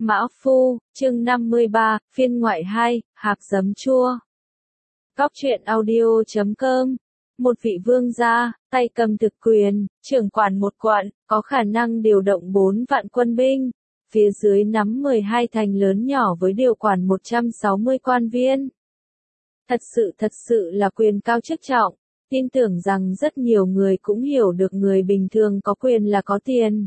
Mã Phu, chương 53, phiên ngoại 2, hạc giấm chua. Cóc truyện audio.com. Một vị vương gia, tay cầm thực quyền, trưởng quản một quận, có khả năng điều động 4 vạn quân binh, phía dưới nắm 12 thành lớn nhỏ với điều quản 160 quan viên. Thật sự là quyền cao chức trọng, tin tưởng rằng rất nhiều người cũng hiểu được người bình thường có quyền là có tiền.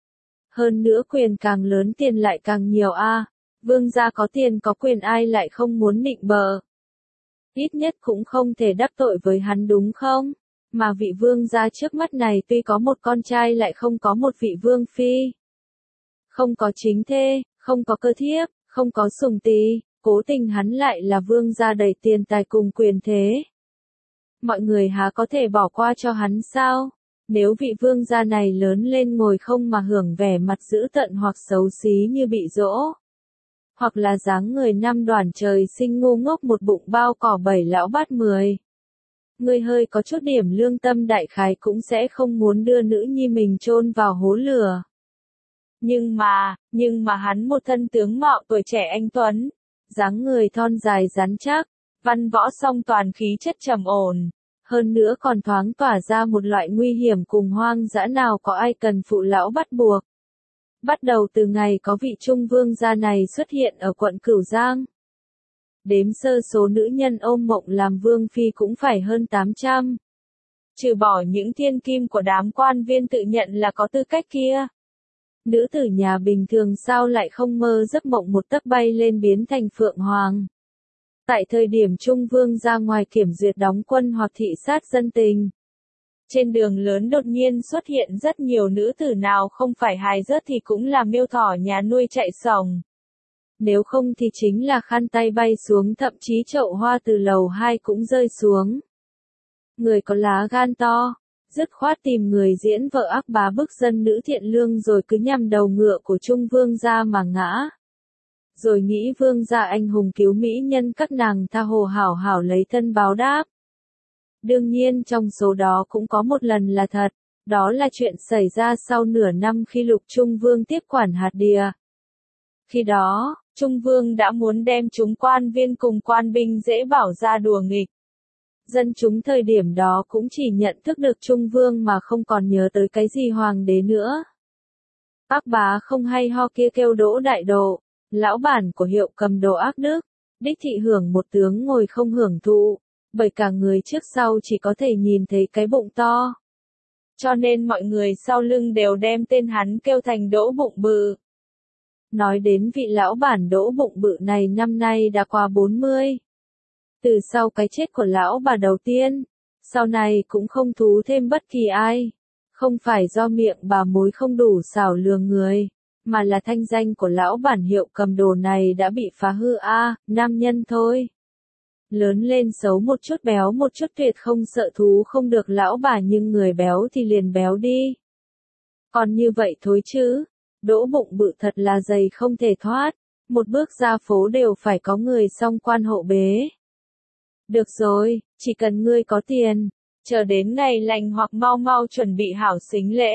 Hơn nữa quyền càng lớn tiền lại càng nhiều a. Vương gia có tiền có quyền ai lại không muốn nịnh bợ. Ít nhất cũng không thể đắc tội với hắn đúng không? Mà vị vương gia trước mắt này tuy có một con trai lại không có một vị vương phi. Không có chính thê, không có cơ thiếp, không có sủng tỳ, cố tình hắn lại là vương gia đầy tiền tài cùng quyền thế. Mọi người há có thể bỏ qua cho hắn sao? Nếu vị vương gia này lớn lên ngồi không mà hưởng vẻ mặt dữ tợn hoặc xấu xí như bị dỗ. Hoặc là dáng người năm đoàn trời sinh ngu ngốc một bụng bao cỏ 7 lão bát 10. Người hơi có chút điểm lương tâm đại khái cũng sẽ không muốn đưa nữ nhi mình chôn vào hố lửa. Nhưng mà hắn một thân tướng mạo tuổi trẻ anh tuấn, dáng người thon dài rắn chắc, văn võ song toàn khí chất trầm ổn. Hơn nữa còn thoáng tỏa ra một loại nguy hiểm cùng hoang dã nào có ai cần phụ lão bắt buộc. Bắt đầu từ ngày có vị trung vương gia này xuất hiện ở quận Cửu Giang. Đếm sơ số nữ nhân ôm mộng làm vương phi cũng phải hơn 800. Trừ bỏ những thiên kim của đám quan viên tự nhận là có tư cách kia. Nữ tử nhà bình thường sao lại không mơ giấc mộng một tấc bay lên biến thành phượng hoàng. Tại thời điểm Trung Vương ra ngoài kiểm duyệt đóng quân hoặc thị sát dân tình. Trên đường lớn đột nhiên xuất hiện rất nhiều nữ tử nào không phải hài rớt thì cũng là miêu thỏ nhà nuôi chạy sòng. Nếu không thì chính là khăn tay bay xuống, thậm chí chậu hoa từ lầu 2 cũng rơi xuống. Người có lá gan to, dứt khoát tìm người diễn vợ ác bá bức dân nữ thiện lương rồi cứ nhằm đầu ngựa của Trung Vương ra mà ngã. Rồi nghĩ vương gia anh hùng cứu mỹ nhân các nàng tha hồ hảo hảo lấy thân báo đáp. Đương nhiên trong số đó cũng có một lần là thật, đó là chuyện xảy ra sau nửa năm khi Lục Trung Vương tiếp quản hạt địa. Khi đó, Trung Vương đã muốn đem chúng quan viên cùng quan binh dễ bảo ra đùa nghịch. Dân chúng thời điểm đó cũng chỉ nhận thức được Trung Vương mà không còn nhớ tới cái gì hoàng đế nữa. Ác bá không hay ho kia kêu Đỗ Đại Độ. Lão bản của hiệu cầm đồ ác đức, đích thị hưởng một tướng ngồi không hưởng thụ, bởi cả người trước sau chỉ có thể nhìn thấy cái bụng to. Cho nên mọi người sau lưng đều đem tên hắn kêu thành Đỗ Bụng Bự. Nói đến vị lão bản Đỗ Bụng Bự này năm nay đã qua 40. Từ sau cái chết của lão bà đầu tiên, sau này cũng không thú thêm bất kỳ ai. Không phải do miệng bà mối không đủ xảo lừa người. Mà là thanh danh của lão bản hiệu cầm đồ này đã bị phá hư nam nhân thôi. Lớn lên xấu một chút béo một chút tuyệt không sợ thú không được lão bà nhưng người béo thì liền béo đi. Còn như vậy thôi chứ, Đỗ Bụng Bự thật là dày không thể thoát, một bước ra phố đều phải có người song quan hộ bế. Được rồi, chỉ cần ngươi có tiền, chờ đến ngày lành hoặc mau mau chuẩn bị hảo xính lễ.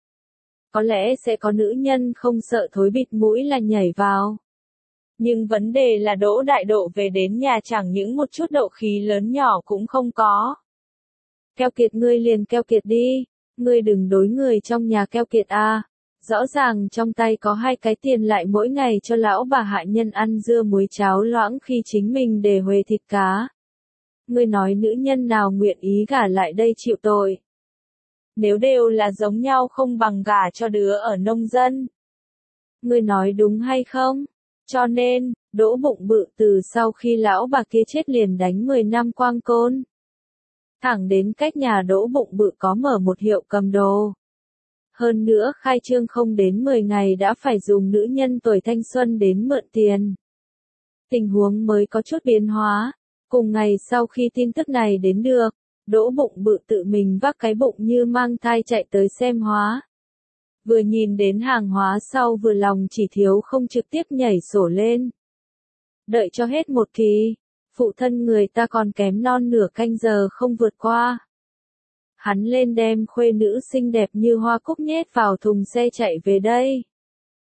Có lẽ sẽ có nữ nhân không sợ thối bịt mũi là nhảy vào. Nhưng vấn đề là Đỗ Đại Độ về đến nhà chẳng những một chút độ khí lớn nhỏ cũng không có. Keo kiệt ngươi liền keo kiệt đi, ngươi đừng đối người trong nhà keo kiệt Rõ ràng trong tay có 2 cái tiền lại mỗi ngày cho lão bà hạ nhân ăn dưa muối cháo loãng khi chính mình để huề thịt cá. Ngươi nói nữ nhân nào nguyện ý gả lại đây chịu tội. Nếu đều là giống nhau không bằng gả cho đứa ở nông dân. Ngươi nói đúng hay không? Cho nên, Đỗ Bụng Bự từ sau khi lão bà kia chết liền đánh 10 năm quang côn. Thẳng đến cách nhà Đỗ Bụng Bự có mở một hiệu cầm đồ. Hơn nữa khai trương không đến 10 ngày đã phải dùng nữ nhân tuổi thanh xuân đến mượn tiền. Tình huống mới có chút biến hóa. Cùng ngày sau khi tin tức này đến được, Đỗ Bụng Bự tự mình vác cái bụng như mang thai chạy tới xem hóa. Vừa nhìn đến hàng hóa sau vừa lòng chỉ thiếu không trực tiếp nhảy sổ lên. Đợi cho hết một kỳ, phụ thân người ta còn kém non nửa canh giờ không vượt qua. Hắn lên đem khuê nữ xinh đẹp như hoa cúc nhét vào thùng xe chạy về đây.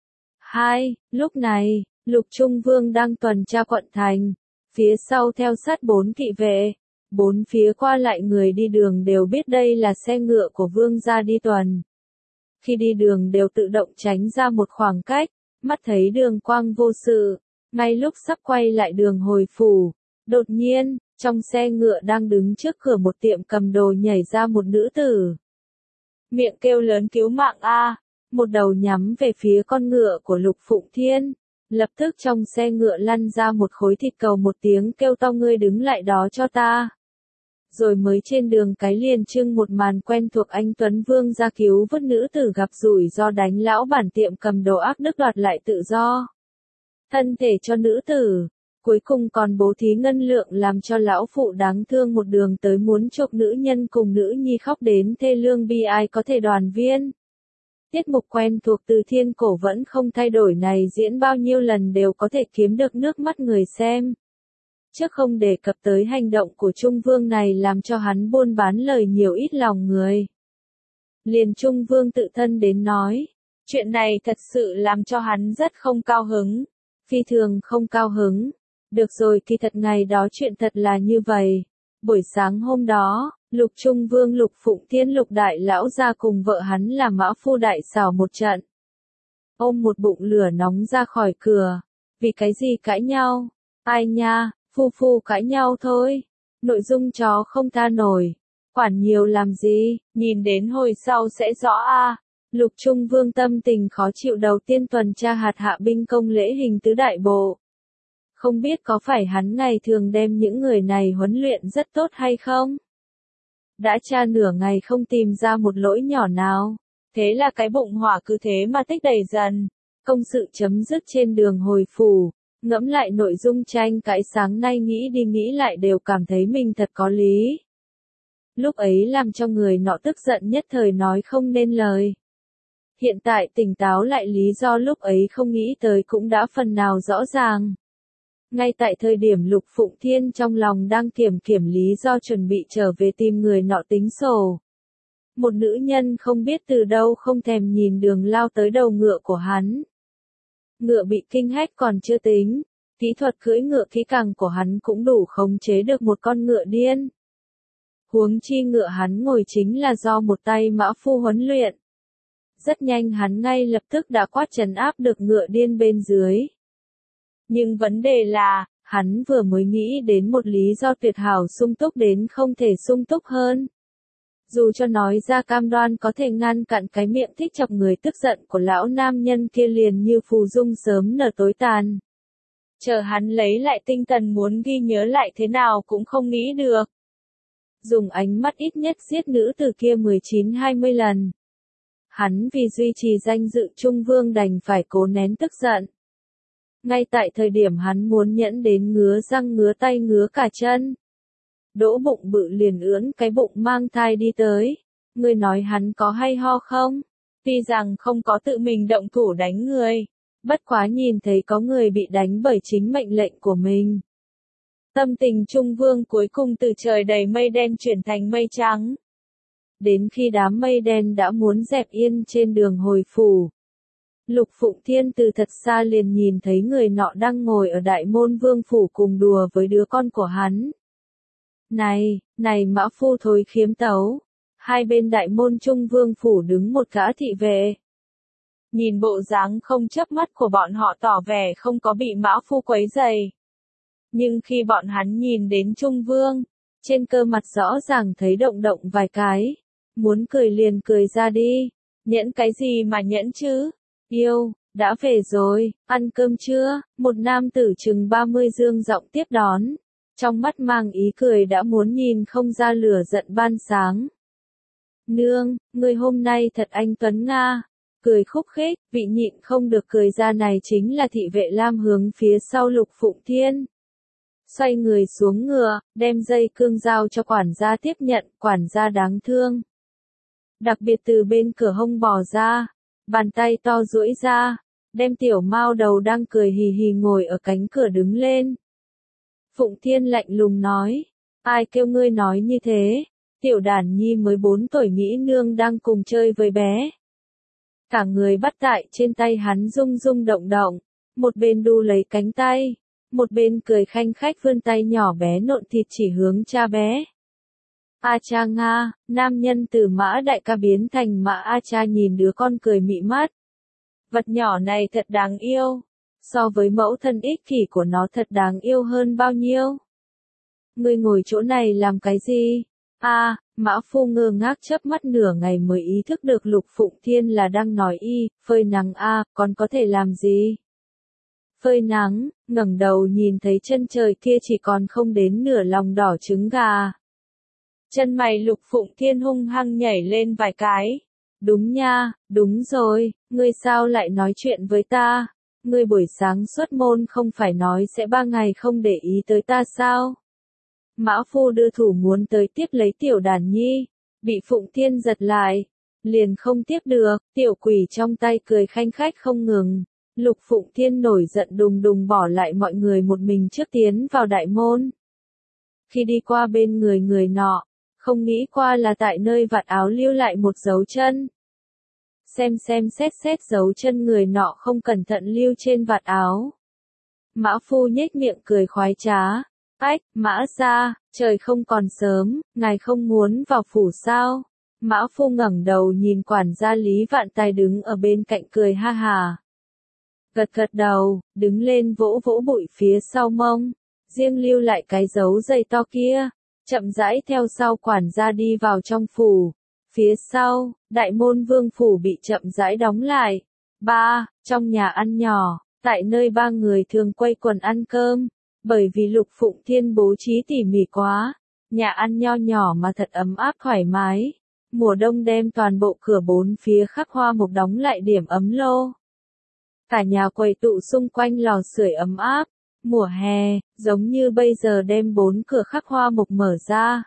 2. Lúc này, Lục Trung Vương đang tuần tra quận thành, phía sau theo sát 4 thị vệ. 4 phía qua lại người đi đường đều biết đây là xe ngựa của vương gia đi tuần. Khi đi đường đều tự động tránh ra một khoảng cách, mắt thấy đường quang vô sự. Ngay lúc sắp quay lại đường hồi phủ, đột nhiên, trong xe ngựa đang đứng trước cửa một tiệm cầm đồ nhảy ra một nữ tử. Miệng kêu lớn cứu mạng a, một đầu nhắm về phía con ngựa của Lục Phụng Thiên. Lập tức trong xe ngựa lăn ra một khối thịt cầu, một tiếng kêu to, ngươi đứng lại đó cho ta. Rồi mới trên đường cái liền trưng một màn quen thuộc, anh Tuấn Vương ra cứu vớt nữ tử gặp rủi ro đánh lão bản tiệm cầm đồ ác đức đoạt lại tự do thân thể cho nữ tử, cuối cùng còn bố thí ngân lượng làm cho lão phụ đáng thương một đường tới muốn chuộc nữ nhân cùng nữ nhi khóc đến thê lương bi ai có thể đoàn viên. Tiết mục quen thuộc từ thiên cổ vẫn không thay đổi này diễn bao nhiêu lần đều có thể kiếm được nước mắt người xem. Trước không đề cập tới hành động của Trung Vương này làm cho hắn buôn bán lời nhiều ít lòng người. Liền Trung Vương tự thân đến nói, chuyện này thật sự làm cho hắn rất không cao hứng, phi thường không cao hứng. Được rồi, kỳ thật ngày đó chuyện thật là như vậy. Buổi sáng hôm đó, Lục Trung Vương Lục Phụng Thiên Lục đại lão ra cùng vợ hắn là Mã Phu đại xảo một trận. Ôm một bụng lửa nóng ra khỏi cửa. Vì cái gì cãi nhau? Ai nha, phu cãi nhau thôi. Nội dung chó không tha nổi. Quản nhiều làm gì, nhìn đến hồi sau sẽ rõ a. Lục Trung Vương tâm tình khó chịu, đầu tiên tuần tra hạt hạ binh công lễ hình tứ đại bộ. Không biết có phải hắn ngày thường đem những người này huấn luyện rất tốt hay không? Đã tra nửa ngày không tìm ra một lỗi nhỏ nào. Thế là cái bụng hỏa cứ thế mà tích đầy dần. Công sự chấm dứt trên đường hồi phủ. Ngẫm lại nội dung tranh cãi sáng nay, nghĩ đi nghĩ lại đều cảm thấy mình thật có lý. Lúc ấy làm cho người nọ tức giận nhất thời nói không nên lời. Hiện tại tỉnh táo lại, lý do lúc ấy không nghĩ tới cũng đã phần nào rõ ràng. Ngay tại thời điểm Lục Phụng Thiên trong lòng đang kiểm lý do chuẩn bị trở về tìm người nọ tính sổ. Một nữ nhân không biết từ đâu không thèm nhìn đường lao tới đầu ngựa của hắn. Ngựa bị kinh hách còn chưa tính, kỹ thuật cưỡi ngựa kỹ càng của hắn cũng đủ khống chế được một con ngựa điên. Huống chi ngựa hắn ngồi chính là do một tay mã phu huấn luyện. Rất nhanh hắn ngay lập tức đã quát trấn áp được ngựa điên bên dưới. Nhưng vấn đề là, hắn vừa mới nghĩ đến một lý do tuyệt hảo sung túc đến không thể sung túc hơn. Dù cho nói ra cam đoan có thể ngăn cản cái miệng thích chọc người tức giận của lão nam nhân kia liền như phù dung sớm nở tối tàn. Chờ hắn lấy lại tinh thần muốn ghi nhớ lại thế nào cũng không nghĩ được. Dùng ánh mắt ít nhất giết nữ từ kia 19-20 lần. Hắn vì duy trì danh dự Trung Vương đành phải cố nén tức giận. Ngay tại thời điểm hắn muốn nhẫn đến ngứa răng ngứa tay ngứa cả chân. Đỗ bụng bự liền ưỡn cái bụng mang thai đi tới. Ngươi nói hắn có hay ho không? Tuy rằng không có tự mình động thủ đánh người. Bất quá nhìn thấy có người bị đánh bởi chính mệnh lệnh của mình. Tâm tình Trung Vương cuối cùng từ trời đầy mây đen chuyển thành mây trắng. Đến khi đám mây đen đã muốn dẹp yên trên đường hồi phủ. Lục Phụng Thiên từ thật xa liền nhìn thấy người nọ đang ngồi ở đại môn vương phủ cùng đùa với đứa con của hắn. Này mã phu thối khiếm tấu. Hai bên đại môn Trung Vương phủ đứng một gã thị vệ. Nhìn bộ dáng không chớp mắt của bọn họ tỏ vẻ không có bị mã phu quấy rầy. Nhưng khi bọn hắn nhìn đến Trung Vương, trên cơ mặt rõ ràng thấy động vài cái. Muốn cười liền cười ra đi. Nhẫn cái gì mà nhẫn chứ? Yêu, đã về rồi, ăn cơm chưa? Một nam tử chừng 30 dương giọng tiếp đón. Trong mắt mang ý cười đã muốn nhìn không ra lửa giận ban sáng. Nương, người hôm nay thật anh tuấn Nga. Cười khúc khích, vị nhịn không được cười ra, này chính là thị vệ Lam hướng phía sau Lục Phụng Thiên. Xoay người xuống ngựa, đem dây cương giao cho quản gia tiếp nhận, quản gia đáng thương. Đặc biệt từ bên cửa hông bò ra, bàn tay to duỗi ra, đem tiểu mao đầu đang cười hì hì ngồi ở cánh cửa đứng lên. Phụng Thiên lạnh lùng nói, ai kêu ngươi nói như thế, tiểu đản nhi mới 4 tuổi nghĩ nương đang cùng chơi với bé. Cả người bắt tại trên tay hắn rung rung động động, một bên đu lấy cánh tay, một bên cười khanh khách vươn tay nhỏ bé nộn thịt chỉ hướng cha bé. A cha Nga, nam nhân từ Mã đại ca biến thành Mã A cha nhìn đứa con cười mị mắt. Vật nhỏ này thật đáng yêu, so với mẫu thân ích kỷ của nó thật đáng yêu hơn bao nhiêu. Ngươi ngồi chỗ này làm cái gì? Mã Phu ngơ ngác chớp mắt nửa ngày mới ý thức được Lục Phụng Thiên là đang nói phơi nắng còn có thể làm gì? Phơi nắng, ngẩng đầu nhìn thấy chân trời kia chỉ còn không đến nửa lòng đỏ trứng gà. Chân mày Lục Phụng Thiên hung hăng nhảy lên vài cái. Đúng nha, đúng rồi, ngươi sao lại nói chuyện với ta? Ngươi buổi sáng xuất môn không phải nói sẽ 3 ngày không để ý tới ta sao? Mã Phu đưa thủ muốn tới tiếp lấy Tiểu Đàn Nhi, bị Phụng Thiên giật lại, liền không tiếp được, tiểu quỷ trong tay cười khanh khách không ngừng. Lục Phụng Thiên nổi giận đùng đùng bỏ lại mọi người một mình trước tiến vào đại môn. Khi đi qua bên người người nọ, không nghĩ qua là tại nơi vạt áo lưu lại một dấu chân. Xem xét dấu chân người nọ không cẩn thận lưu trên vạt áo. Mã Phu nhếch miệng cười khoái trá. Mã gia, trời không còn sớm, ngài không muốn vào phủ sao? Mã Phu ngẩng đầu nhìn quản gia Lý Vạn Tài đứng ở bên cạnh cười ha hà. Gật đầu, đứng lên vỗ vỗ bụi phía sau mông, riêng lưu lại cái dấu giày to kia, chậm rãi theo sau quản gia đi vào trong phủ. Phía sau, đại môn vương phủ bị chậm rãi đóng lại. Trong nhà ăn nhỏ, tại nơi 3 người thường quây quần ăn cơm, bởi vì Lục Phụng Thiên bố trí tỉ mỉ quá, nhà ăn nho nhỏ mà thật ấm áp thoải mái. Mùa đông đem toàn bộ cửa 4 phía khắc hoa mộc đóng lại điểm ấm lô. Cả nhà quầy tụ xung quanh lò sưởi ấm áp. Mùa hè, giống như bây giờ đem 4 cửa khắc hoa mộc mở ra.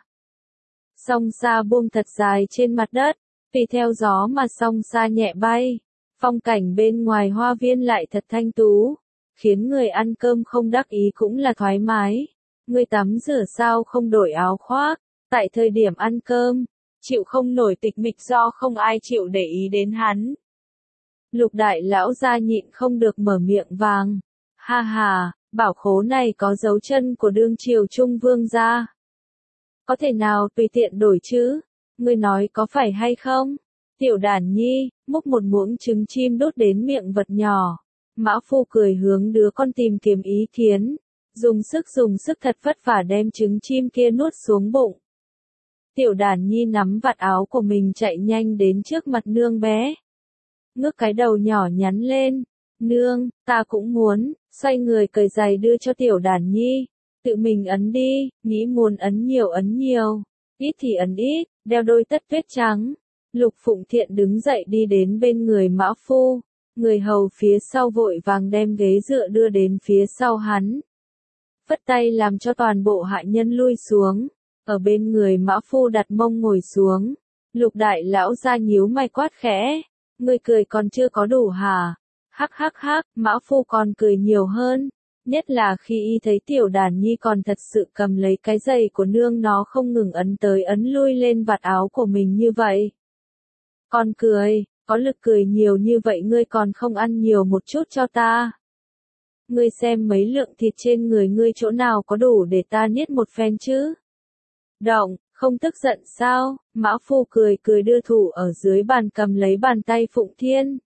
Song sa buông thật dài trên mặt đất, tùy theo gió mà song sa nhẹ bay. Phong cảnh bên ngoài hoa viên lại thật thanh tú, khiến người ăn cơm không đắc ý cũng là thoải mái. Người tắm rửa sao không đổi áo khoác, tại thời điểm ăn cơm, chịu không nổi tịch mịch do không ai chịu để ý đến hắn. Lục đại lão gia nhịn không được mở miệng vàng. Ha ha, bảo khố này có dấu chân của đương triều Trung Vương gia. Có thể nào tùy tiện đổi chứ? Ngươi nói có phải hay không? Tiểu Đàn Nhi, múc một muỗng trứng chim đốt đến miệng vật nhỏ. Mã Phu cười hướng đứa con tìm kiếm ý kiến. Dùng sức thật vất vả đem trứng chim kia nuốt xuống bụng. Tiểu Đàn Nhi nắm vạt áo của mình chạy nhanh đến trước mặt nương bé. Ngước cái đầu nhỏ nhắn lên. Nương, ta cũng muốn, xoay người cởi giày đưa cho Tiểu Đàn Nhi. Tự mình ấn đi, nghĩ muốn ấn nhiều, ít thì ấn ít, đeo đôi tất tuyết trắng. Lục Phụng Thiện đứng dậy đi đến bên người Mã Phu, người hầu phía sau vội vàng đem ghế dựa đưa đến phía sau hắn. Phất tay làm cho toàn bộ hạ nhân lui xuống, ở bên người Mã Phu đặt mông ngồi xuống. Lục đại lão ra nhíu mày quát khẽ, ngươi cười còn chưa có đủ hả? Hắc, Mã Phu còn cười nhiều hơn. Nhất là khi y thấy Tiểu Đàn Nhi còn thật sự cầm lấy cái giày của nương nó không ngừng ấn tới ấn lui lên vạt áo của mình như vậy. Còn cười, có lực cười nhiều như vậy ngươi còn không ăn nhiều một chút cho ta. Ngươi xem mấy lượng thịt trên người ngươi chỗ nào có đủ để ta niết một phen chứ? Động, không tức giận sao? Mã Phu cười đưa thủ ở dưới bàn cầm lấy bàn tay Phụng Thiên.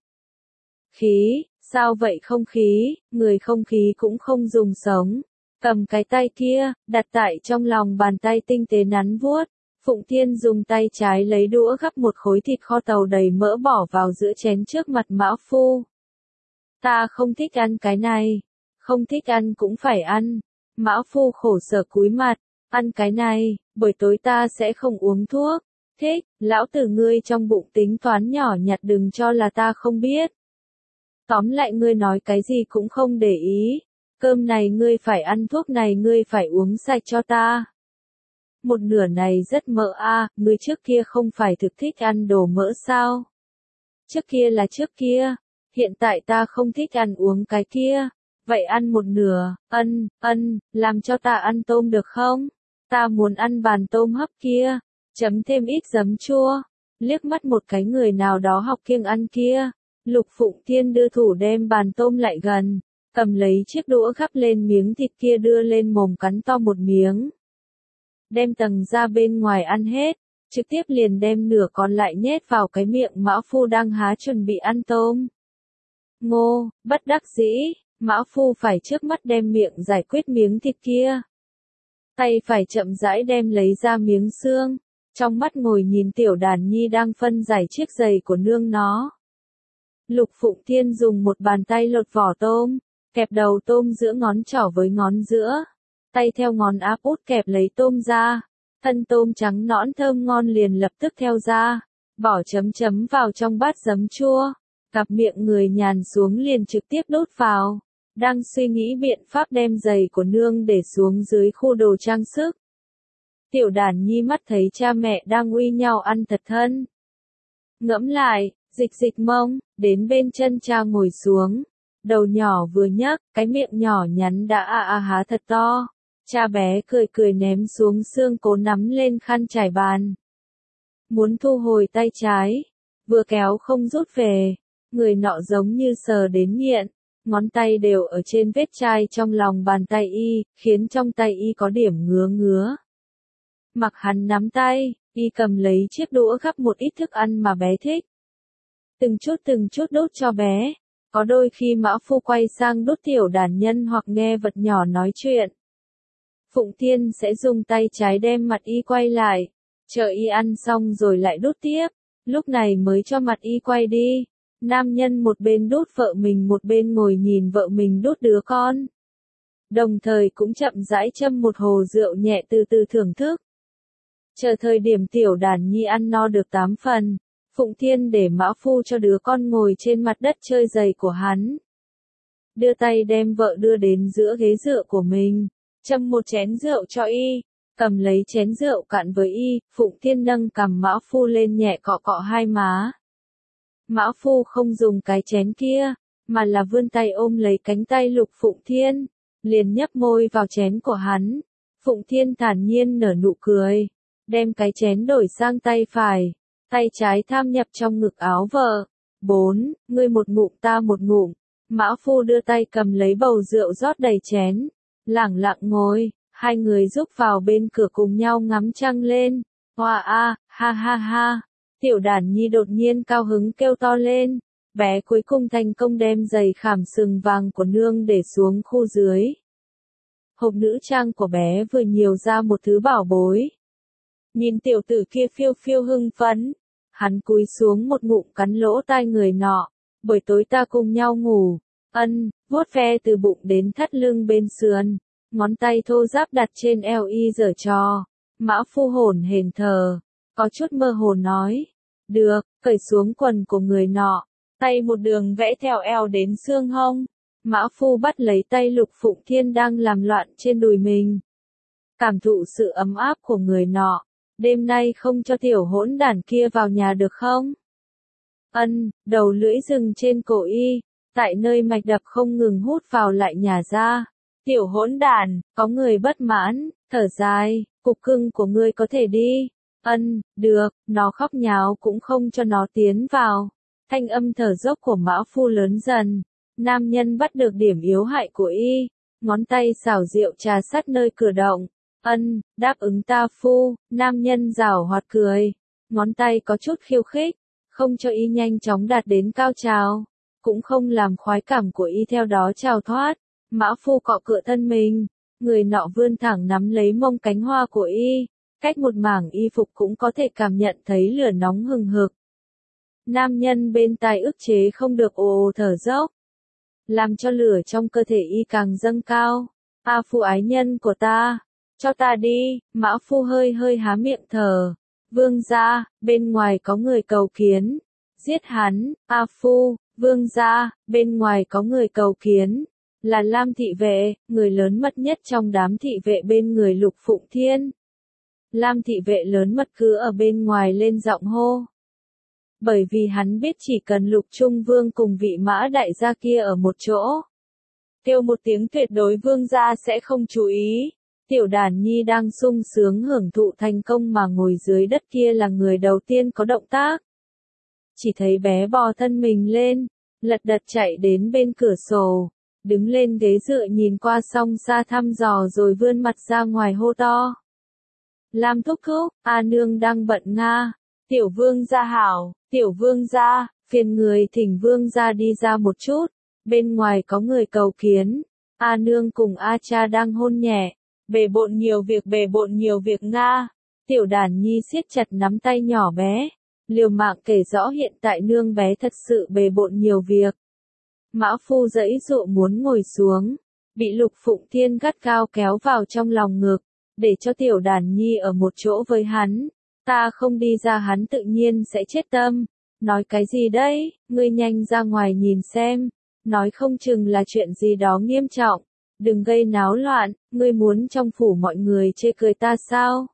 Khí, sao vậy không khí, người không khí cũng không dùng sống. Cầm cái tay kia, đặt tại trong lòng bàn tay tinh tế nắn vuốt. Phụng Thiên dùng tay trái lấy đũa gắp một khối thịt kho tàu đầy mỡ bỏ vào giữa chén trước mặt Mã Phu. Ta không thích ăn cái này. Không thích ăn cũng phải ăn. Mã Phu khổ sở cúi mặt. Ăn cái này, buổi tối ta sẽ không uống thuốc. Thích, lão tử ngươi trong bụng tính toán nhỏ nhặt đừng cho là ta không biết. Tóm lại ngươi nói cái gì cũng không để ý. Cơm này ngươi phải ăn, thuốc này ngươi phải uống sạch cho ta. Một nửa này rất mỡ ngươi trước kia không phải thực thích ăn đồ mỡ sao? Trước kia là trước kia, hiện tại ta không thích ăn uống cái kia. Vậy ăn một nửa, làm cho ta ăn tôm được không? Ta muốn ăn bàn tôm hấp kia, chấm thêm ít giấm chua. Liếc mắt một cái người nào đó học kiêng ăn kia, Lục Phụng Thiên đưa thủ đem bàn tôm lại gần, cầm lấy chiếc đũa gắp lên miếng thịt kia đưa lên mồm cắn to một miếng. Đem tầng da bên ngoài ăn hết, trực tiếp liền đem nửa còn lại nhét vào cái miệng Mã Phu đang há chuẩn bị ăn tôm. Ngô, bất đắc dĩ, Mã Phu phải trước mắt đem miệng giải quyết miếng thịt kia. Tay phải chậm rãi đem lấy ra miếng xương, trong mắt ngồi nhìn Tiểu Đàn Nhi đang phân giải chiếc giày của nương nó. Lục Phụng Thiên dùng một bàn tay lột vỏ tôm, kẹp đầu tôm giữa ngón trỏ với ngón giữa, tay theo ngón áp út kẹp lấy tôm ra, thân tôm trắng nõn thơm ngon liền lập tức theo ra, bỏ chấm chấm vào trong bát giấm chua, cặp miệng người nhàn xuống liền trực tiếp đút vào, đang suy nghĩ biện pháp đem giày của nương để xuống dưới khu đồ trang sức. Tiểu Đàn Nhi mắt thấy cha mẹ đang uy nhau ăn thật thân. Ngẫm lại, dịch dịch mông, đến bên chân cha ngồi xuống. Đầu nhỏ vừa nhấc, cái miệng nhỏ nhắn đã há thật to. Cha bé cười cười ném xuống xương cố nắm lên khăn trải bàn. Muốn thu hồi tay trái, vừa kéo không rút về. Người nọ giống như sờ đến nghiện, ngón tay đều ở trên vết chai trong lòng bàn tay y, khiến trong tay y có điểm ngứa ngứa. Mặc hắn nắm tay, y cầm lấy chiếc đũa gắp một ít thức ăn mà bé thích. Từng chút đút cho bé. Có đôi khi Mã Phu quay sang đút Tiểu Đàn Nhân hoặc nghe vật nhỏ nói chuyện. Phụng Thiên sẽ dùng tay trái đem mặt y quay lại, chờ y ăn xong rồi lại đút tiếp, lúc này mới cho mặt y quay đi. Nam nhân một bên đút vợ mình một bên ngồi nhìn vợ mình đút đứa con. Đồng thời cũng chậm rãi châm một hồ rượu nhẹ từ từ thưởng thức. Chờ thời điểm Tiểu Đàn Nhi ăn no được 8 phần, Phụng Thiên để Mã Phu cho đứa con ngồi trên mặt đất chơi giày của hắn. Đưa tay đem vợ đưa đến giữa ghế dựa của mình, châm một chén rượu cho y, cầm lấy chén rượu cạn với y, Phụng Thiên nâng cằm Mã Phu lên nhẹ cọ cọ hai má. Mã Phu không dùng cái chén kia, mà là vươn tay ôm lấy cánh tay Lục Phụng Thiên, liền nhấp môi vào chén của hắn. Phụng Thiên thản nhiên nở nụ cười, đem cái chén đổi sang tay phải, tay trái tham nhập trong ngực áo vợ. 4. Ngươi một ngụm ta một ngụm. Mã Phu đưa tay cầm lấy bầu rượu rót đầy chén, lẳng lặng ngồi, hai người rúc vào bên cửa cùng nhau ngắm trăng lên. Hoa a, ha ha ha. Tiểu Đàn Nhi đột nhiên cao hứng kêu to lên, bé cuối cùng thành công đem giày khảm sừng vàng của nương để xuống khu dưới. Hộp nữ trang của bé vừa nhiều ra một thứ bảo bối. Nhìn tiểu tử kia phiêu phiêu hưng phấn, hắn cúi xuống một ngụm cắn lỗ tai người nọ, buổi tối ta cùng nhau ngủ. Vuốt ve từ bụng đến thắt lưng bên sườn, ngón tay thô ráp đặt trên eo y giở trò. Mã Phu hổn hển thở, có chút mơ hồ nói, được, cởi xuống quần của người nọ, tay một đường vẽ theo eo đến xương hông. Mã Phu bắt lấy tay Lục Phụng Thiên đang làm loạn trên đùi mình. Cảm thụ sự ấm áp của người nọ, đêm nay không cho tiểu hỗn đản kia vào nhà được không? Đầu lưỡi dừng trên cổ y, tại nơi mạch đập không ngừng hút vào lại nhả ra. Tiểu hỗn đản, có người bất mãn, thở dài, cục cưng của ngươi có thể đi. Được, nó khóc nháo cũng không cho nó tiến vào. Thanh âm thở dốc của Mã Phu lớn dần. Nam nhân bắt được điểm yếu hại của y, ngón tay xảo diệu trà sát nơi cửa động. Đáp ứng ta Phu, nam nhân giảo hoạt cười. Ngón tay có chút khiêu khích, không cho y nhanh chóng đạt đến cao trào, cũng không làm khoái cảm của y theo đó trào thoát. Mã Phu cọ cựa thân mình, người nọ vươn thẳng nắm lấy mông cánh hoa của y, cách một mảng y phục cũng có thể cảm nhận thấy lửa nóng hừng hực. Nam nhân bên tai ức chế không được ồ ồ thở dốc, làm cho lửa trong cơ thể y càng dâng cao. A Phu ái nhân của ta, cho ta đi. Mã Phu hơi hơi há miệng thở. Vương gia, bên ngoài có người cầu kiến. Giết hắn. A Phu, vương gia, bên ngoài có người cầu kiến. Là Lam thị vệ, người lớn mật nhất trong đám thị vệ bên người Lục Phụng Thiên. Lam thị vệ lớn mật cứ ở bên ngoài lên giọng hô. Bởi vì hắn biết chỉ cần Lục Trung Vương cùng vị Mã đại gia kia ở một chỗ, kêu một tiếng tuyệt đối vương gia sẽ không chú ý. Tiểu Đàn Nhi đang sung sướng hưởng thụ thành công mà ngồi dưới đất kia là người đầu tiên có động tác. Chỉ thấy bé bò thân mình lên, lật đật chạy đến bên cửa sổ, đứng lên ghế dựa nhìn qua song xa thăm dò rồi vươn mặt ra ngoài hô to. Lam thúc thúc, A nương đang bận nga. Tiểu vương gia hảo, tiểu vương gia, phiền người thỉnh vương gia đi ra một chút, bên ngoài có người cầu kiến. A nương cùng A cha đang hôn nhẹ, bề bộn nhiều việc nga. Tiểu đàn nhi siết chặt nắm tay nhỏ bé, liều mạng kể rõ hiện tại nương bé thật sự bề bộn nhiều việc. Mã phu giãy dụa muốn ngồi xuống, bị Lục Phụng Thiên gắt gao kéo vào trong lòng ngực, để cho tiểu đàn nhi ở một chỗ với hắn. Ta không đi ra hắn tự nhiên sẽ chết tâm. Nói cái gì đấy, ngươi nhanh ra ngoài nhìn xem. Nói không chừng là chuyện gì đó nghiêm trọng. Đừng gây náo loạn, ngươi muốn trong phủ mọi người chê cười ta sao?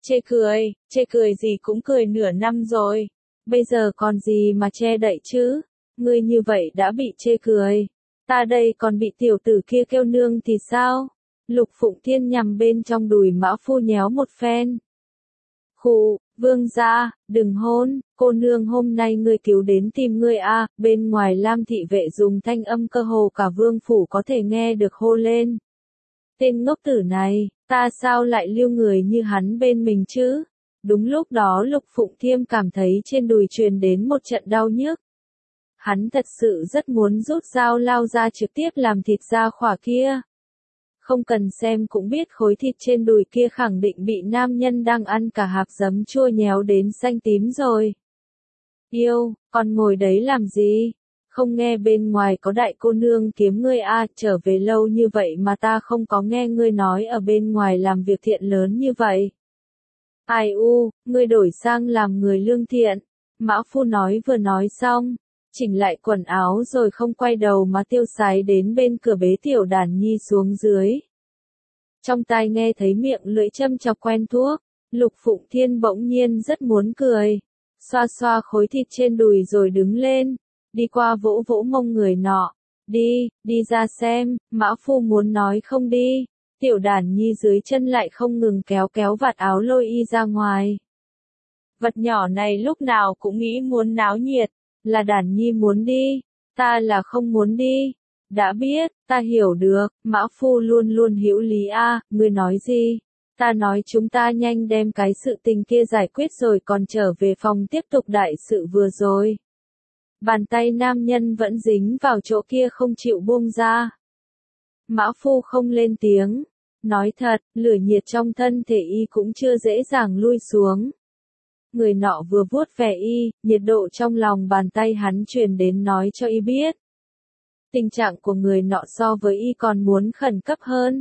Chê cười gì cũng cười nửa năm rồi. Bây giờ còn gì mà che đậy chứ? Ngươi như vậy đã bị chê cười. Ta đây còn bị tiểu tử kia kêu nương thì sao? Lục Phụng Thiên nhằm bên trong đùi Mã Phu nhéo một phen. Khụ, vương gia, đừng hôn, cô nương hôm nay ngươi cứu đến tìm ngươi a. Bên ngoài Lam thị vệ dùng thanh âm cơ hồ cả vương phủ có thể nghe được hô lên. Tên ngốc tử này, ta sao lại lưu người như hắn bên mình chứ? Đúng lúc đó Lục Phụng Thiên cảm thấy trên đùi truyền đến một trận đau nhức. Hắn thật sự rất muốn rút dao lao ra trực tiếp làm thịt ra khỏa kia. Không cần xem cũng biết khối thịt trên đùi kia khẳng định bị nam nhân đang ăn cả hạt giấm chua nhéo đến xanh tím rồi. Yêu, còn ngồi đấy làm gì? Không nghe bên ngoài có đại cô nương kiếm ngươi a, trở về lâu như vậy mà ta không có nghe ngươi nói ở bên ngoài làm việc thiện lớn như vậy. Ai u, ngươi đổi sang làm người lương thiện. Mã Phu nói vừa nói xong, chỉnh lại quần áo rồi không quay đầu mà tiêu sái đến bên cửa bế tiểu đàn nhi xuống dưới. Trong tai nghe thấy miệng lưỡi châm chọc quen thuốc, Lục Phụng Thiên bỗng nhiên rất muốn cười. Xoa xoa khối thịt trên đùi rồi đứng lên, đi qua vỗ vỗ mông người nọ. Đi ra xem, Mã Phu muốn nói không đi. Tiểu đàn nhi dưới chân lại không ngừng kéo vạt áo lôi y ra ngoài. Vật nhỏ này lúc nào cũng nghĩ muốn náo nhiệt. Là đàn nhi muốn đi, ta là không muốn đi. Đã biết, ta hiểu được, Mã Phu luôn luôn hữu lý a. Ngươi nói gì? Ta nói chúng ta nhanh đem cái sự tình kia giải quyết rồi còn trở về phòng tiếp tục đại sự vừa rồi. Bàn tay nam nhân vẫn dính vào chỗ kia không chịu buông ra. Mã Phu không lên tiếng. Nói thật, lửa nhiệt trong thân thể y cũng chưa dễ dàng lui xuống. Người nọ vừa vuốt ve y, nhiệt độ trong lòng bàn tay hắn truyền đến nói cho y biết. Tình trạng của người nọ so với y còn muốn khẩn cấp hơn.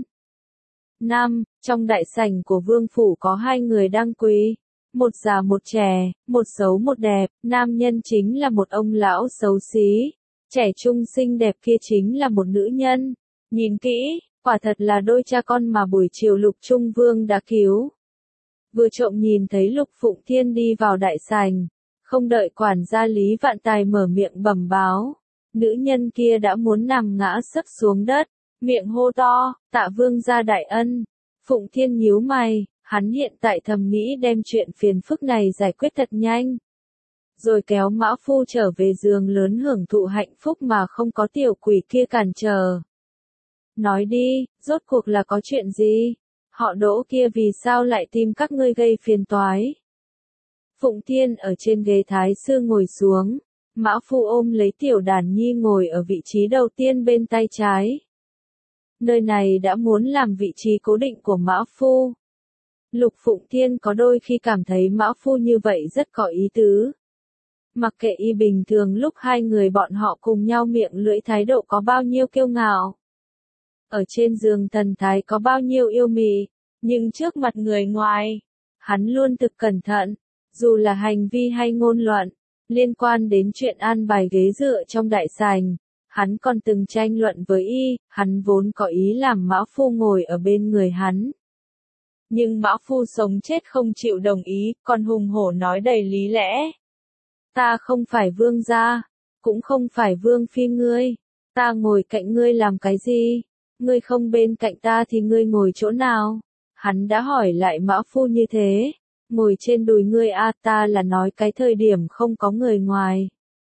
Trong đại sảnh của vương phủ có hai người đang quỳ. Một già một trẻ, một xấu một đẹp, nam nhân chính là một ông lão xấu xí. Trẻ trung xinh đẹp kia chính là một nữ nhân. Nhìn kỹ, quả thật là đôi cha con mà buổi chiều Lục Trung Vương đã cứu. Vừa trộm nhìn thấy Lục Phụng Thiên đi vào đại sảnh, không đợi quản gia Lý Vạn Tài mở miệng bẩm báo, nữ nhân kia đã muốn nằm ngã sấp xuống đất, miệng hô to, tạ vương gia đại ân. Phụng Thiên nhíu mày, hắn hiện tại thầm nghĩ đem chuyện phiền phức này giải quyết thật nhanh. Rồi kéo Mã Phu trở về giường lớn hưởng thụ hạnh phúc mà không có tiểu quỷ kia cản trở. Nói đi, rốt cuộc là có chuyện gì? Họ Đỗ kia vì sao lại tìm các ngươi gây phiền toái? Phụng Thiên ở trên ghế thái sư ngồi xuống, Mã Phu ôm lấy tiểu đàn nhi ngồi ở vị trí đầu tiên bên tay trái. Nơi này đã muốn làm vị trí cố định của Mã Phu. Lục Phụng Thiên có đôi khi cảm thấy Mã Phu như vậy rất có ý tứ. Mặc kệ y bình thường lúc hai người bọn họ cùng nhau miệng lưỡi thái độ có bao nhiêu kiêu ngạo. Ở trên giường thần thái có bao nhiêu yêu mị, nhưng trước mặt người ngoài, hắn luôn thực cẩn thận, dù là hành vi hay ngôn luận, liên quan đến chuyện an bài ghế dựa trong đại sảnh, hắn còn từng tranh luận với y, hắn vốn có ý làm Mã Phu ngồi ở bên người hắn. Nhưng Mã Phu sống chết không chịu đồng ý, còn hùng hổ nói đầy lý lẽ. Ta không phải vương gia, cũng không phải vương phi ngươi, ta ngồi cạnh ngươi làm cái gì? Ngươi không bên cạnh ta thì ngươi ngồi chỗ nào? Hắn đã hỏi lại Mã Phu như thế. Ngồi trên đùi ngươi a, ta là nói cái thời điểm không có người ngoài.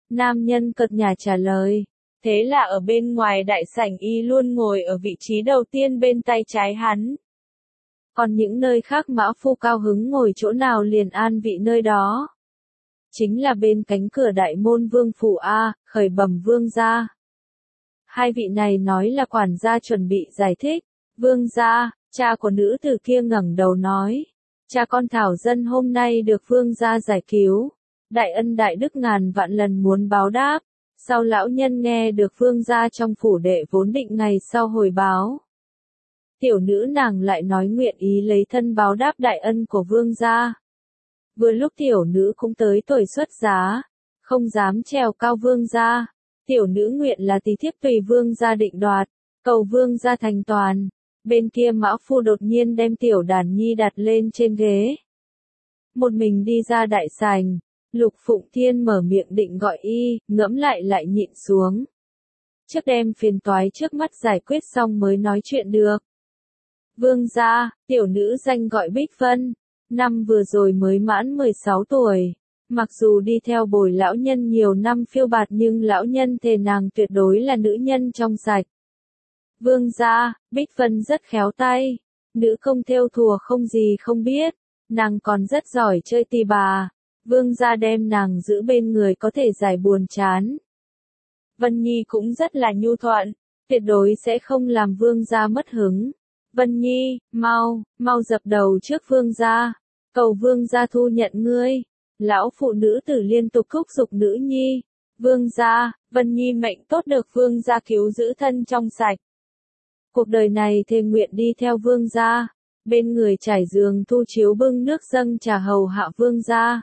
Nam nhân cợt nhả trả lời. Thế là ở bên ngoài đại sảnh y luôn ngồi ở vị trí đầu tiên bên tay trái hắn. Còn những nơi khác mã phu cao hứng ngồi chỗ nào liền an vị nơi đó. Chính là bên cánh cửa đại môn vương phủ A, khởi bẩm vương gia. Hai vị này nói là quản gia chuẩn bị giải thích. Vương gia, cha của nữ tử kia ngẩng đầu nói. Cha con Thảo Dân hôm nay được vương gia giải cứu. Đại ân đại đức ngàn vạn lần muốn báo đáp. Sau lão nhân nghe được vương gia trong phủ đệ vốn định ngày sau hồi báo. Tiểu nữ nàng lại nói nguyện ý lấy thân báo đáp đại ân của vương gia. Vừa lúc tiểu nữ cũng tới tuổi xuất giá, không dám trèo cao vương gia. Tiểu nữ nguyện là tỳ thiếp tùy vương gia định đoạt, cầu vương gia thành toàn. Bên kia mã phu đột nhiên đem tiểu đàn nhi đặt lên trên ghế. Một mình đi ra đại sảnh, Lục Phụng Thiên mở miệng định gọi y, ngẫm lại nhịn xuống. Trước đem phiền toái trước mắt giải quyết xong mới nói chuyện được. Vương gia, tiểu nữ danh gọi Bích Vân, năm vừa rồi mới mãn 16 tuổi. Mặc dù đi theo bồi lão nhân nhiều năm phiêu bạt nhưng lão nhân thề nàng tuyệt đối là nữ nhân trong sạch. Vương gia, Bích Vân rất khéo tay, nữ công thêu thùa không gì không biết, nàng còn rất giỏi chơi tỳ bà. Vương gia đem nàng giữ bên người có thể giải buồn chán. Vân Nhi cũng rất là nhu thuận, tuyệt đối sẽ không làm vương gia mất hứng. Vân Nhi, mau dập đầu trước vương gia, cầu vương gia thu nhận ngươi. Lão phụ nữ tử liên tục thúc giục nữ nhi. Vương gia, Vân Nhi mệnh tốt được vương gia cứu giữ thân trong sạch. Cuộc đời này thề nguyện đi theo vương gia, bên người trải giường thu chiếu bưng nước dâng trà hầu hạ vương gia.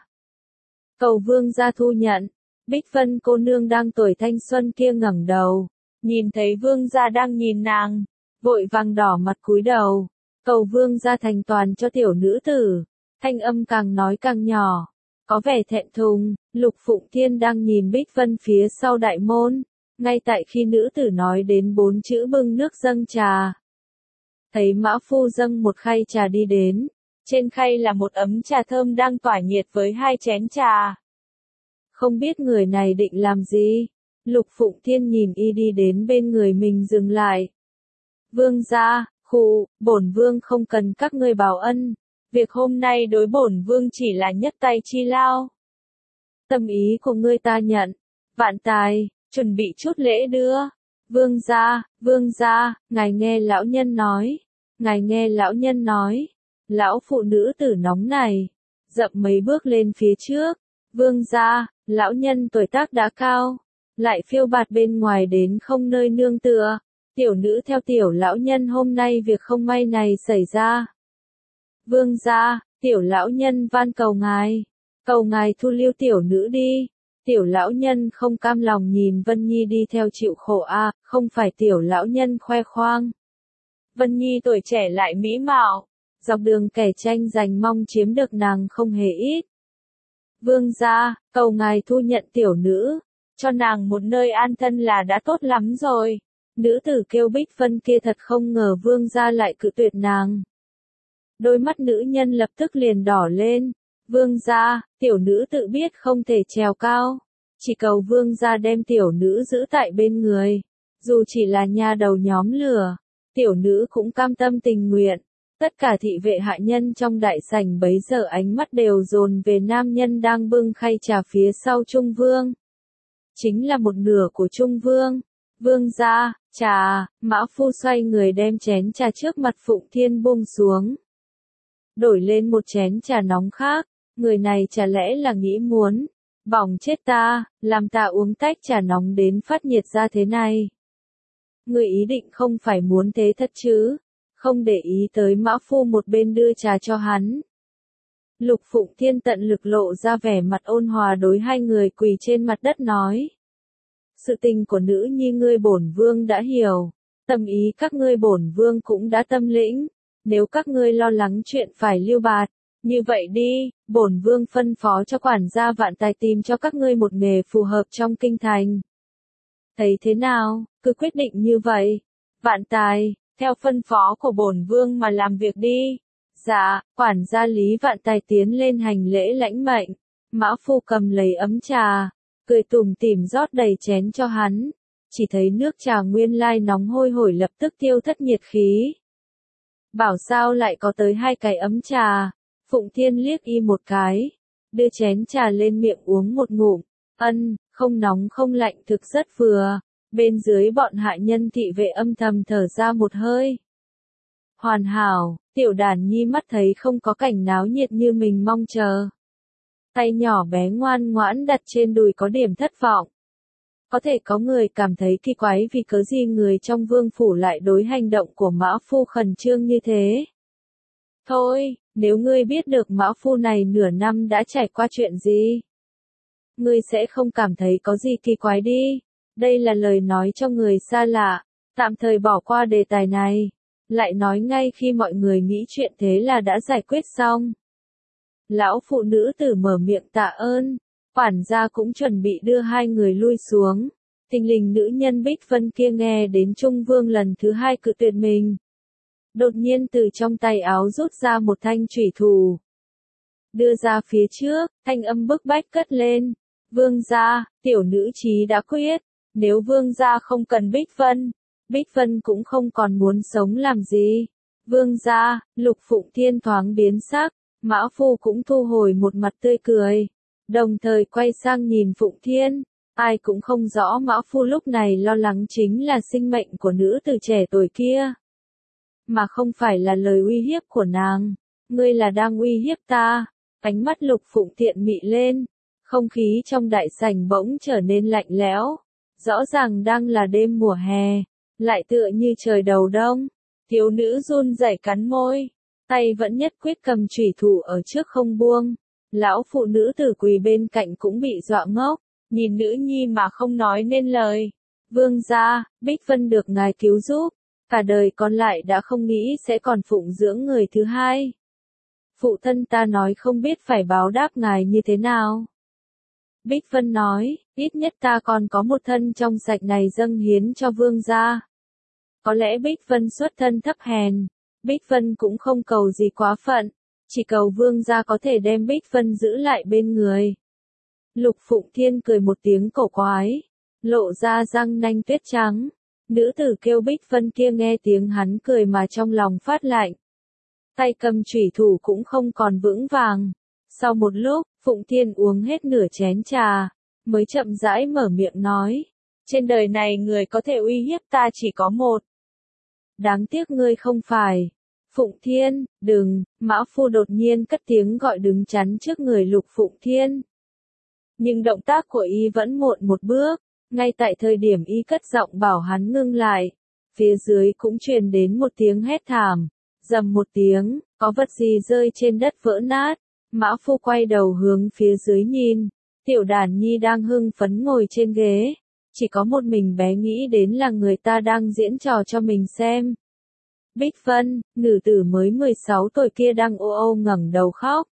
Cầu vương gia thu nhận. Bích Vân cô nương đang tuổi thanh xuân kia ngẩng đầu, nhìn thấy vương gia đang nhìn nàng, vội vàng đỏ mặt cúi đầu, cầu vương gia thành toàn cho tiểu nữ tử. Thanh âm càng nói càng nhỏ, có vẻ thẹn thùng. Lục Phụng Thiên đang nhìn Bích Vân phía sau đại môn, ngay tại khi nữ tử nói đến 4 chữ bưng nước dâng trà. Thấy mã phu dâng một khay trà đi đến, trên khay là một ấm trà thơm đang tỏa nhiệt với 2 chén trà. Không biết người này định làm gì, Lục Phụng Thiên nhìn y đi đến bên người mình dừng lại. Vương gia, bổn vương không cần các ngươi báo ân, việc hôm nay đối bổn vương chỉ là nhất tay chi lao. Tâm ý của ngươi ta nhận, vạn tài, chuẩn bị chút lễ đưa. Vương gia, ngài nghe lão nhân nói, lão phụ nữ tử nóng này, dậm mấy bước lên phía trước. Vương gia, lão nhân tuổi tác đã cao, lại phiêu bạt bên ngoài đến không nơi nương tựa. Tiểu nữ theo tiểu lão nhân hôm nay việc không may này xảy ra. Vương gia, tiểu lão nhân van cầu ngài thu lưu tiểu nữ đi. Tiểu lão nhân không cam lòng nhìn Vân Nhi đi theo chịu khổ không phải tiểu lão nhân khoe khoang. Vân Nhi tuổi trẻ lại mỹ mạo, dọc đường kẻ tranh giành mong chiếm được nàng không hề ít. Vương gia, cầu ngài thu nhận tiểu nữ, cho nàng một nơi an thân là đã tốt lắm rồi. Nữ tử kêu Bích Vân kia thật không ngờ vương gia lại cự tuyệt nàng. Đôi mắt nữ nhân lập tức liền đỏ lên. Vương gia, tiểu nữ tự biết không thể trèo cao, chỉ cầu vương gia đem tiểu nữ giữ tại bên người. Dù chỉ là nha đầu nhóm lửa, tiểu nữ cũng cam tâm tình nguyện. Tất cả thị vệ hạ nhân trong đại sảnh bấy giờ ánh mắt đều dồn về nam nhân đang bưng khay trà phía sau Trung Vương. Chính là một nửa của Trung Vương. Vương gia, trà, mã phu xoay người đem chén trà trước mặt Phụng Thiên buông xuống. Đổi lên một chén trà nóng khác, người này chả lẽ là nghĩ muốn bỏng chết ta, làm ta uống tách trà nóng đến phát nhiệt ra thế này. Người ý định không phải muốn thế thật chứ? Không để ý tới mã phu một bên đưa trà cho hắn. Lục Phụng Thiên tận lực lộ ra vẻ mặt ôn hòa đối hai người quỳ trên mặt đất nói. Sự tình của nữ nhi ngươi bổn vương đã hiểu, tâm ý các ngươi bổn vương cũng đã tâm lĩnh, nếu các ngươi lo lắng chuyện phải lưu bạt, như vậy đi, bổn vương phân phó cho quản gia Vạn Tài tìm cho các ngươi một nghề phù hợp trong kinh thành. Thấy thế nào, cứ quyết định như vậy. Vạn Tài, theo phân phó của bổn vương mà làm việc đi. Dạ, quản gia Lý Vạn Tài tiến lên hành lễ lãnh mệnh. Mã phu cầm lấy ấm trà, cười tủm tỉm rót đầy chén cho hắn. Chỉ thấy nước trà nguyên lai nóng hôi hổi lập tức tiêu thất nhiệt khí. Bảo sao lại có tới 2 cái ấm trà. Phụng Thiên liếc y một cái, đưa chén trà lên miệng uống một ngụm. Không nóng không lạnh thực rất vừa. Bên dưới bọn hạ nhân thị vệ âm thầm thở ra một hơi. Hoàn hảo, Tiểu Đàn Nhi mắt thấy không có cảnh náo nhiệt như mình mong chờ. Tay nhỏ bé ngoan ngoãn đặt trên đùi có điểm thất vọng. Có thể có người cảm thấy kỳ quái vì cớ gì người trong vương phủ lại đối hành động của Mã Phu khẩn trương như thế. Thôi, nếu ngươi biết được Mã Phu này nửa năm đã trải qua chuyện gì, ngươi sẽ không cảm thấy có gì kỳ quái đi. Đây là lời nói cho người xa lạ, tạm thời bỏ qua đề tài này, lại nói ngay khi mọi người nghĩ chuyện thế là đã giải quyết xong. Lão phụ nữ tử mở miệng tạ ơn, quản gia cũng chuẩn bị đưa 2 người lui xuống. Tình lình nữ nhân Bích Vân kia nghe đến Trung Vương lần thứ 2 cự tuyệt mình. Đột nhiên từ trong tay áo rút ra một thanh chủy thủ. Đưa ra phía trước, thanh âm bức bách cất lên. Vương gia, tiểu nữ chí đã quyết, nếu vương gia không cần Bích Vân cũng không còn muốn sống làm gì. Vương gia, Lục Phụng Thiên thoáng biến sắc, Mã Phu cũng thu hồi một mặt tươi cười, đồng thời quay sang nhìn Phụng Thiên. Ai cũng không rõ Mã Phu lúc này lo lắng chính là sinh mệnh của nữ tử trẻ tuổi kia, mà không phải là lời uy hiếp của nàng. Ngươi là đang uy hiếp ta. Ánh mắt Lục Phụng Thiện mị lên, không khí trong đại sảnh bỗng trở nên lạnh lẽo. Rõ ràng đang là đêm mùa hè, lại tựa như trời đầu đông. Thiếu nữ run rẩy cắn môi, tay vẫn nhất quyết cầm chủy thủ ở trước không buông. Lão phụ nữ tử quỳ bên cạnh cũng bị dọa ngốc, nhìn nữ nhi mà không nói nên lời. Vương gia, Bích Vân được ngài cứu giúp, cả đời còn lại đã không nghĩ sẽ còn phụng dưỡng người thứ hai. Phụ thân ta nói không biết phải báo đáp ngài như thế nào. Bích Vân nói, ít nhất ta còn có một thân trong sạch này dâng hiến cho vương gia. Có lẽ Bích Vân xuất thân thấp hèn, Bích Vân cũng không cầu gì quá phận, chỉ cầu vương gia có thể đem Bích Vân giữ lại bên người. Lục Phụng Thiên cười một tiếng cổ quái, lộ ra răng nanh tuyết trắng. Nữ tử kêu Bích Vân kia nghe tiếng hắn cười mà trong lòng phát lạnh. Tay cầm chủy thủ cũng không còn vững vàng. Sau một lúc, Phụng Thiên uống hết nửa chén trà, mới chậm rãi mở miệng nói. Trên đời này người có thể uy hiếp ta chỉ có một. Đáng tiếc ngươi không phải. Phụng Thiên, đừng, Mã Phu đột nhiên cất tiếng gọi đứng chắn trước người Lục Phụng Thiên. Nhưng động tác của y vẫn muộn một bước, ngay tại thời điểm y cất giọng bảo hắn ngưng lại. Phía dưới cũng truyền đến một tiếng hét thảm, rầm một tiếng, có vật gì rơi trên đất vỡ nát. Mã Phu quay đầu hướng phía dưới nhìn, Tiểu Đàn Nhi đang hưng phấn ngồi trên ghế, chỉ có một mình bé nghĩ đến là người ta đang diễn trò cho mình xem. Bích Vân, nữ tử mới 16 tuổi kia đang ô ô ngẩng đầu khóc.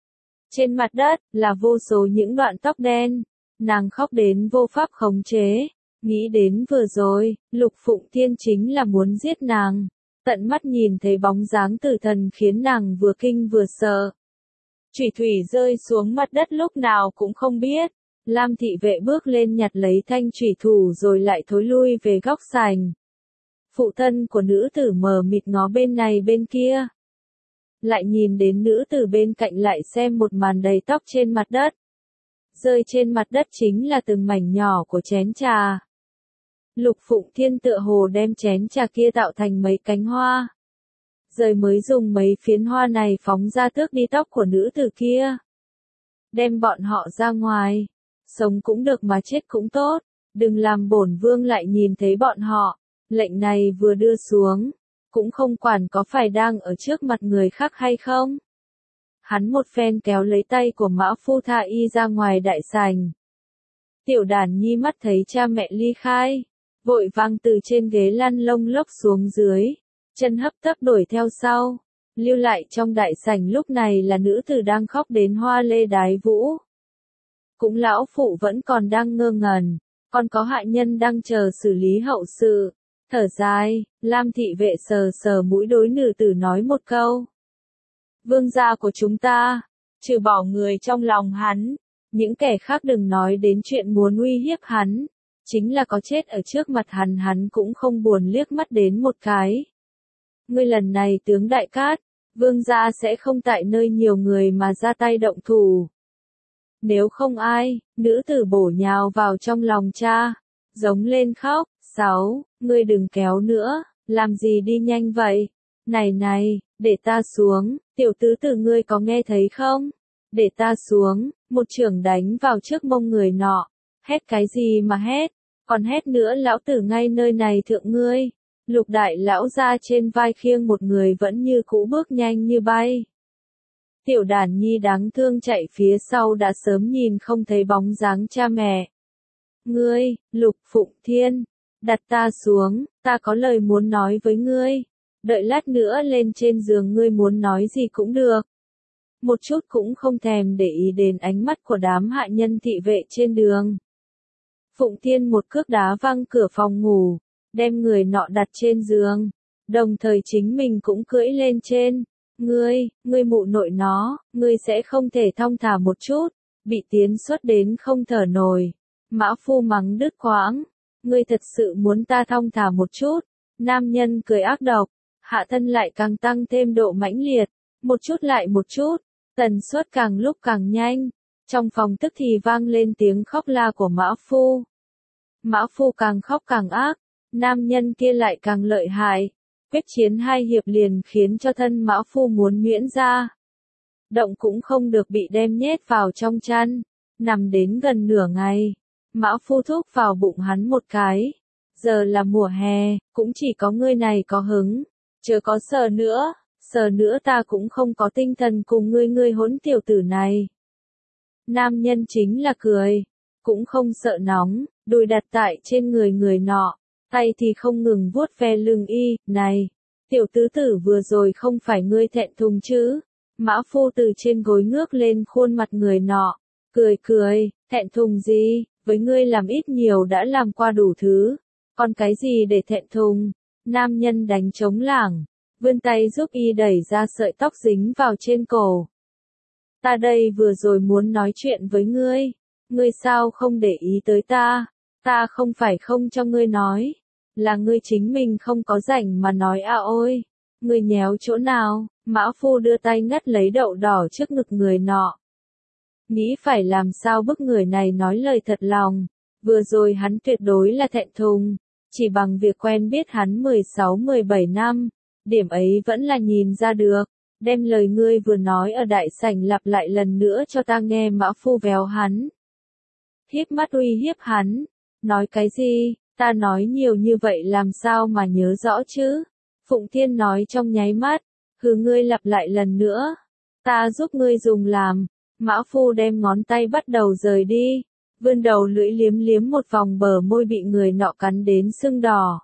Trên mặt đất là vô số những đoạn tóc đen, nàng khóc đến vô pháp khống chế, nghĩ đến vừa rồi, Lục Phụng Thiên chính là muốn giết nàng, tận mắt nhìn thấy bóng dáng tử thần khiến nàng vừa kinh vừa sợ. Chủy thủy rơi xuống mặt đất lúc nào cũng không biết. Lam thị vệ bước lên nhặt lấy thanh chủy thủ rồi lại thối lui về góc sảnh. Phụ thân của nữ tử mờ mịt ngó bên này bên kia. Lại nhìn đến nữ tử bên cạnh lại xem một màn đầy tóc trên mặt đất. Rơi trên mặt đất chính là từng mảnh nhỏ của chén trà. Lục Phụng Thiên tựa hồ đem chén trà kia tạo thành mấy cánh hoa. Rồi mới dùng mấy phiến hoa này phóng ra tước đi tóc của nữ tử kia. Đem bọn họ ra ngoài. Sống cũng được mà chết cũng tốt. Đừng làm bổn vương lại nhìn thấy bọn họ. Lệnh này vừa đưa xuống. Cũng không quản có phải đang ở trước mặt người khác hay không. Hắn một phen kéo lấy tay của Mã Phu tha y ra ngoài đại sảnh. Tiểu Đàn Nhi mắt thấy cha mẹ ly khai. Vội vàng từ trên ghế lăn lông lốc xuống dưới. Chân hấp tấp đuổi theo sau. Lưu lại trong đại sảnh lúc này là nữ tử đang khóc đến hoa lê đái vũ. Cũng lão phụ vẫn còn đang ngơ ngẩn. Còn có hạ nhân đang chờ xử lý hậu sự. Thở dài, Lam thị vệ sờ sờ mũi đối nữ tử nói một câu. Vương gia của chúng ta, trừ bỏ người trong lòng hắn, Những kẻ khác đừng nói đến chuyện muốn uy hiếp hắn. Chính là có chết ở trước mặt hắn cũng không buồn liếc mắt đến một cái. Ngươi lần này tướng Đại Cát, vương gia sẽ không tại nơi nhiều người mà ra tay động thủ. Nếu không ai, nữ tử bổ nhào vào trong lòng cha, giống lên khóc. 6. Ngươi đừng kéo nữa, làm gì đi nhanh vậy? Này, để ta xuống, tiểu tứ tử ngươi có nghe thấy không? Để ta xuống, một chưởng đánh vào trước mông người nọ. Hét cái gì mà hét? Còn hét nữa lão tử ngay nơi này thượng ngươi. Lục đại lão ra trên vai khiêng một người vẫn như cũ bước nhanh như bay. Tiểu đàn nhi đáng thương chạy phía sau đã sớm nhìn không thấy bóng dáng cha mẹ. Ngươi, Lục Phụng Thiên, đặt ta xuống, ta có lời muốn nói với ngươi. Đợi lát nữa lên trên giường ngươi muốn nói gì cũng được. Một chút cũng không thèm để ý đến ánh mắt của đám hạ nhân thị vệ trên đường. Phụng Thiên một cước đá văng cửa phòng ngủ, đem người nọ đặt trên giường, đồng thời chính mình cũng cưỡi lên trên. Ngươi mụ nội nó, ngươi sẽ không thể thong thả một chút, bị tiến xuất đến không thở nổi. Mã phu mắng đứt quãng, ngươi thật sự muốn ta thong thả một chút. Nam nhân cười ác độc, hạ thân lại càng tăng thêm độ mãnh liệt, một chút lại một chút, tần suất càng lúc càng nhanh. Trong phòng tức thì vang lên tiếng khóc la của Mã phu. Mã phu càng khóc càng ác, nam nhân kia lại càng lợi hại. Quyết chiến 2 hiệp liền khiến cho thân Mã phu muốn nhuyễn ra. Động cũng không được bị đem nhét vào trong chăn. Nằm đến gần nửa ngày, Mã phu thúc vào bụng hắn một cái. Giờ là mùa hè, cũng chỉ có ngươi này có hứng. Chớ có sờ nữa ta cũng không có tinh thần cùng ngươi hỗn tiểu tử này. Nam nhân chính là cười, cũng không sợ nóng, đùi đặt tại trên người nọ, tay thì không ngừng vuốt ve lưng y. Này, tiểu tứ tử vừa rồi không phải ngươi thẹn thùng chứ? Mã phu từ trên gối ngước lên khuôn mặt người nọ, cười, thẹn thùng gì, với ngươi làm ít nhiều đã làm qua đủ thứ, còn cái gì để thẹn thùng? Nam nhân đánh trống lảng, vươn tay giúp y đẩy ra sợi tóc dính vào trên cổ. Ta đây vừa rồi muốn nói chuyện với ngươi sao không để ý tới ta không phải không cho ngươi nói, là ngươi chính mình không có rảnh mà nói à ôi, ngươi nhéo chỗ nào? Mã phu đưa tay ngắt lấy đậu đỏ trước ngực người nọ. Nghĩ phải làm sao bức người này nói lời thật lòng, vừa rồi hắn tuyệt đối là thẹn thùng, chỉ bằng việc quen biết hắn 16-17 năm, điểm ấy vẫn là nhìn ra được. Đem lời ngươi vừa nói ở đại sảnh lặp lại lần nữa cho ta nghe. Mã phu véo hắn, híp mắt uy hiếp hắn. Nói cái gì? Ta nói nhiều như vậy làm sao mà nhớ rõ chứ? Phụng Thiên nói trong nháy mắt. Hừ, ngươi lặp lại lần nữa, ta giúp ngươi dùng làm. Mã phu đem ngón tay bắt đầu rời đi, vươn đầu lưỡi liếm một vòng bờ môi bị người nọ cắn đến sưng đỏ.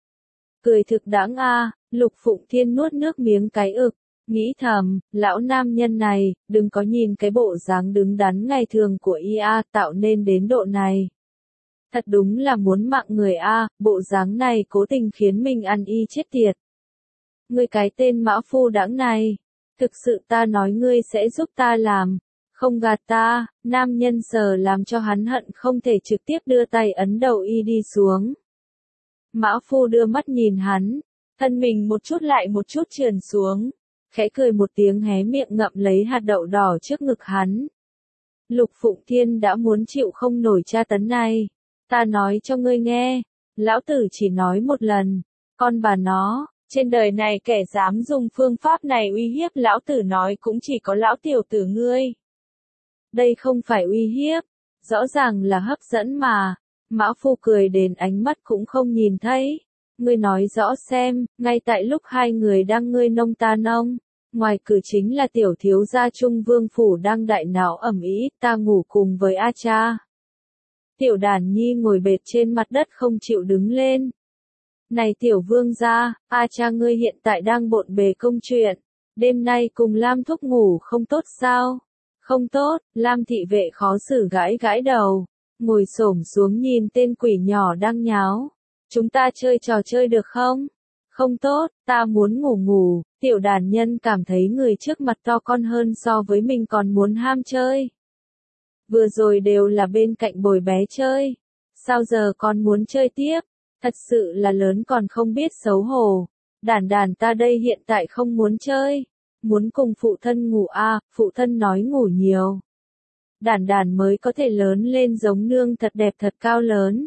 Cười thực đáng a. Lục Phụng Thiên nuốt nước miếng cái ực, nghĩ thầm, lão nam nhân này, đừng có nhìn cái bộ dáng đứng đắn ngày thường của y tạo nên đến độ này. Thật đúng là muốn mạng người bộ dáng này cố tình khiến mình ăn y chết tiệt. Ngươi cái tên mã phu đãng này, thực sự ta nói ngươi sẽ giúp ta làm, không gạt ta. Nam nhân sờ làm cho hắn hận không thể trực tiếp đưa tay ấn đầu y đi xuống. Mã phu đưa mắt nhìn hắn, thân mình một chút lại một chút trườn xuống, khẽ cười một tiếng hé miệng ngậm lấy hạt đậu đỏ trước ngực hắn. Lục Phụng Thiên đã muốn chịu không nổi tra tấn này. Ta nói cho ngươi nghe, lão tử chỉ nói một lần, con bà nó, trên đời này kẻ dám dùng phương pháp này uy hiếp lão tử nói cũng chỉ có lão tiểu tử ngươi. Đây không phải uy hiếp, rõ ràng là hấp dẫn mà. Mã phu cười đến ánh mắt cũng không nhìn thấy. Ngươi nói rõ xem, ngay tại lúc hai người đang ngươi nông ta nông, ngoài cửa chính là tiểu thiếu gia Trung Vương phủ đang đại náo ầm ĩ, ta ngủ cùng với A Cha. Tiểu Đàn Nhi ngồi bệt trên mặt đất không chịu đứng lên. Này tiểu vương gia, A Cha ngươi hiện tại đang bộn bề công chuyện, đêm nay cùng Lam thúc ngủ không tốt sao? Không tốt. Lam thị vệ khó xử gãi đầu, ngồi xổm xuống nhìn tên quỷ nhỏ đang nháo. Chúng ta chơi trò chơi được không? Không tốt, ta muốn ngủ. Tiểu đàn nhân cảm thấy người trước mặt to con hơn so với mình còn muốn ham chơi. Vừa rồi đều là bên cạnh bồi bé chơi. Sao giờ con muốn chơi tiếp? Thật sự là lớn còn không biết xấu hổ. Đàn đàn ta đây hiện tại không muốn chơi. Muốn cùng phụ thân ngủ à, phụ thân nói ngủ nhiều. Đàn đàn mới có thể lớn lên giống nương thật đẹp thật cao lớn.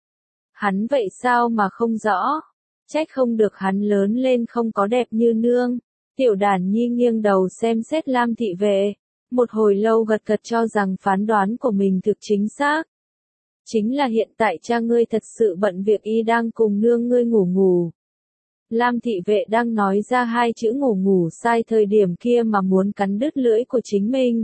Hắn vậy sao mà không rõ? Trách không được hắn lớn lên không có đẹp như nương. Tiểu đàn nhi nghiêng đầu xem xét Lam thị vệ. Một hồi lâu gật gật cho rằng phán đoán của mình thực chính xác. Chính là hiện tại cha ngươi thật sự bận việc y đang cùng nương ngươi ngủ ngủ. Lam thị vệ đang nói ra hai chữ ngủ ngủ sai thời điểm kia mà muốn cắn đứt lưỡi của chính mình.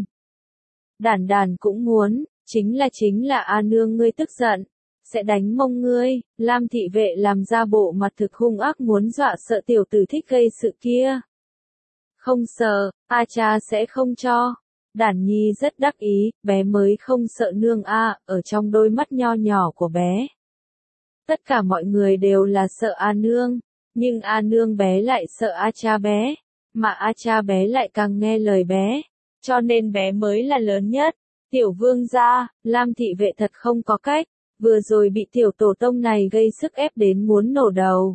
Đàn đàn cũng muốn, chính là a nương ngươi tức giận, sẽ đánh mông ngươi. Lam thị vệ làm ra bộ mặt thực hung ác muốn dọa sợ tiểu tử thích gây sự kia. Không sợ, a cha sẽ không cho. Đàn nhi rất đắc ý, bé mới không sợ nương a, ở trong đôi mắt nho nhỏ của bé. Tất cả mọi người đều là sợ a nương, nhưng a nương bé lại sợ a cha bé, mà a cha bé lại càng nghe lời bé, cho nên bé mới là lớn nhất. Tiểu vương gia, Lam thị vệ thật không có cách, vừa rồi bị tiểu tổ tông này gây sức ép đến muốn nổ đầu.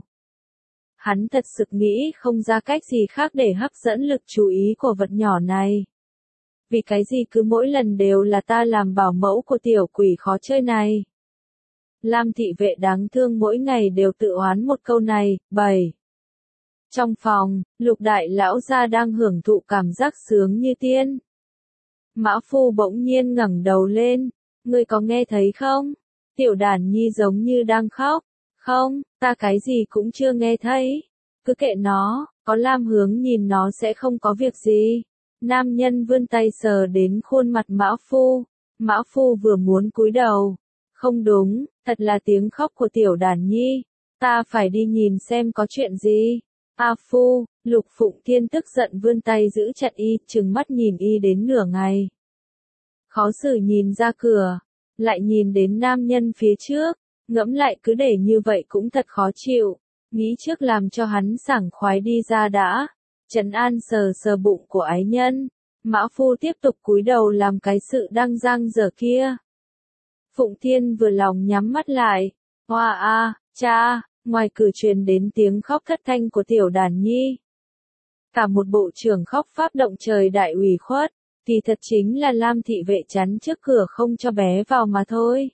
Hắn thật sự nghĩ không ra cách gì khác để hấp dẫn lực chú ý của vật nhỏ này. Vì cái gì cứ mỗi lần đều là ta làm bảo mẫu của tiểu quỷ khó chơi này. Lam thị vệ đáng thương mỗi ngày đều tự oán một câu này. 7. Trong phòng, Lục đại lão gia đang hưởng thụ cảm giác sướng như tiên. Mã phu bỗng nhiên ngẩng đầu lên. Ngươi có nghe thấy không? Tiểu đàn nhi giống như đang khóc. Không, ta cái gì cũng chưa nghe thấy. Cứ kệ nó, có Lam Hướng nhìn nó sẽ không có việc gì. Nam nhân vươn tay sờ đến khuôn mặt Mã phu. Mã phu vừa muốn cúi đầu. Không đúng, thật là tiếng khóc của tiểu đàn nhi. Ta phải đi nhìn xem có chuyện gì. A phu, Lục Phụng Thiên tức giận vươn tay giữ chặt y, trừng mắt nhìn y đến nửa ngày. Khó xử nhìn ra cửa, lại nhìn đến nam nhân phía trước, ngẫm lại cứ để như vậy cũng thật khó chịu. Nghĩ trước làm cho hắn sảng khoái đi ra đã. Trấn an sờ sờ bụng của ái nhân. Mã phu tiếp tục cúi đầu làm cái sự đang dang dở kia. Phụng Thiên vừa lòng nhắm mắt lại. Hoa a, cha, ngoài cửa truyền đến tiếng khóc thất thanh của tiểu đàn nhi. Cả một bộ trưởng khóc pháp động trời đại ủy khuất, thì thật chính là Lam thị vệ chắn trước cửa không cho bé vào mà thôi.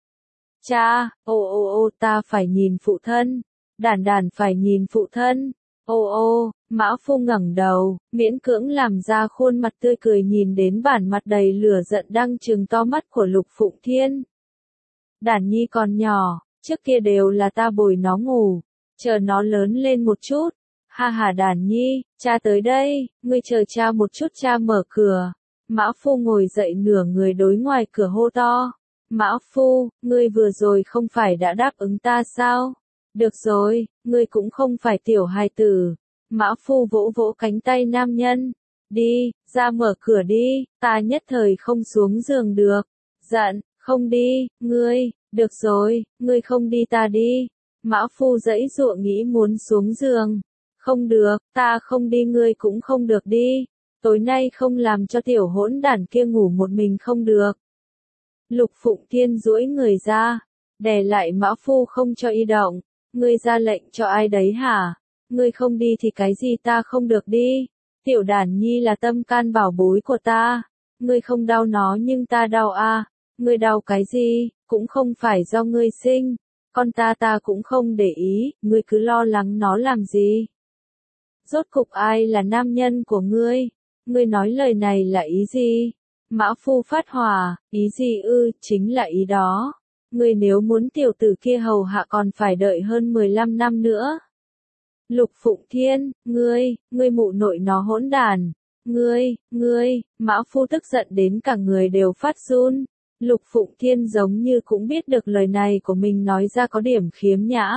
Cha, ô ta phải nhìn phụ thân, đàn đàn phải nhìn phụ thân. Ô, Mã phu ngẩng đầu, miễn cưỡng làm ra khuôn mặt tươi cười nhìn đến bản mặt đầy lửa giận đang trừng to mắt của Lục Phụng Thiên. Đàn nhi còn nhỏ, trước kia đều là ta bồi nó ngủ, chờ nó lớn lên một chút. Ha ha đàn nhi, cha tới đây, ngươi chờ cha một chút cha mở cửa. Mã phu ngồi dậy nửa người đối ngoài cửa hô to. Mã phu, ngươi vừa rồi không phải đã đáp ứng ta sao? Được rồi, ngươi cũng không phải tiểu hài tử. Mã phu vỗ vỗ cánh tay nam nhân. Đi, ra mở cửa đi, ta nhất thời không xuống giường được. Giận, không đi, ngươi, được rồi, ngươi không đi ta đi. Mã phu giãy giụa nghĩ muốn xuống giường. Không được, ta không đi ngươi cũng không được đi. Tối nay không làm cho tiểu hỗn đản kia ngủ một mình không được. Lục Phụng Thiên duỗi người ra, đè lại Mã phu không cho y động. Ngươi ra lệnh cho ai đấy hả? Ngươi không đi thì cái gì ta không được đi. Tiểu đàn nhi là tâm can bảo bối của ta. Ngươi không đau nó nhưng ta đau a. Ngươi đau cái gì, cũng không phải do ngươi sinh. Con ta cũng không để ý, ngươi cứ lo lắng nó làm gì. Rốt cục ai là nam nhân của ngươi? Ngươi nói lời này là ý gì? Mã phu phát hỏa, ý gì ư, chính là ý đó. Ngươi nếu muốn tiểu tử kia hầu hạ còn phải đợi hơn 15 năm nữa. Lục Phụng Thiên, ngươi mụ nội nó hỗn đàn. Ngươi, Mã phu tức giận đến cả người đều phát run. Lục Phụng Thiên giống như cũng biết được lời này của mình nói ra có điểm khiếm nhã.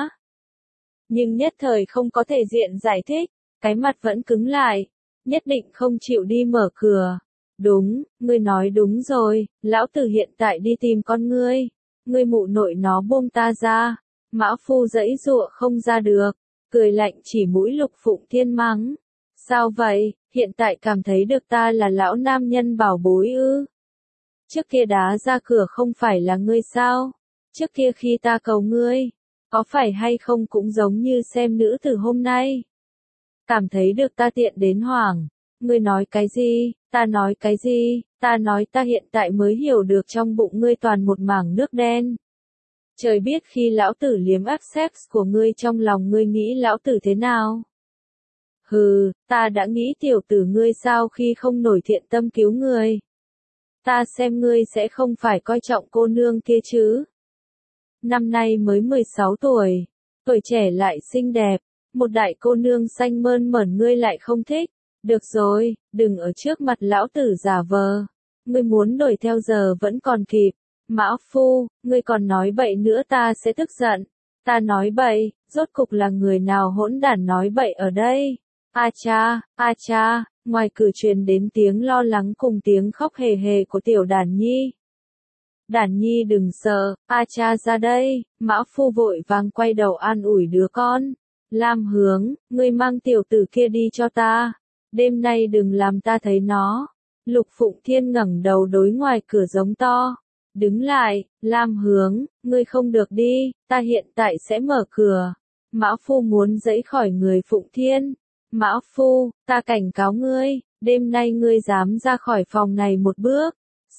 Nhưng nhất thời không có thể diện giải thích, cái mặt vẫn cứng lại, nhất định không chịu đi mở cửa. Đúng, ngươi nói đúng rồi, lão tử hiện tại đi tìm con ngươi. Ngươi mụ nội nó buông ta ra. Mã phu giãy giụa không ra được, cười lạnh chỉ mũi Lục Phụng Thiên mắng. Sao vậy, hiện tại cảm thấy được ta là lão nam nhân bảo bối ư? Trước kia đá ra cửa không phải là ngươi sao? Trước kia khi ta cầu ngươi, có phải hay không cũng giống như xem nữ tử hôm nay? Cảm thấy được ta tiện đến hoảng. Ngươi nói cái gì? Ta nói cái gì? Ta nói ta hiện tại mới hiểu được trong bụng ngươi toàn một mảng nước đen. Trời biết khi lão tử liếm áp sex của ngươi trong lòng ngươi nghĩ lão tử thế nào? Hừ, ta đã nghĩ tiểu tử ngươi sao khi không nổi thiện tâm cứu người. Ta xem ngươi sẽ không phải coi trọng cô nương kia chứ. Năm nay mới 16 tuổi, tuổi trẻ lại xinh đẹp, một đại cô nương xanh mơn mởn ngươi lại không thích. Được rồi, đừng ở trước mặt lão tử giả vờ. Ngươi muốn đuổi theo giờ vẫn còn kịp. Mã phu, ngươi còn nói bậy nữa ta sẽ tức giận. Ta nói bậy, rốt cục là người nào hỗn đản nói bậy ở đây? A cha, ngoài cửa truyền đến tiếng lo lắng cùng tiếng khóc hề hề của tiểu Đản Nhi. Đản Nhi đừng sợ, A cha ra đây, Mã phu vội vàng quay đầu an ủi đứa con. Lam Hướng, ngươi mang tiểu tử kia đi cho ta. Đêm nay đừng làm ta thấy nó. Lục Phụng Thiên ngẩng đầu đối ngoài cửa giống to. Đứng lại, Lam Hướng, ngươi không được đi, ta hiện tại sẽ mở cửa. Mã phu muốn giãy khỏi người Phụng Thiên. Mã phu, ta cảnh cáo ngươi, đêm nay ngươi dám ra khỏi phòng này một bước.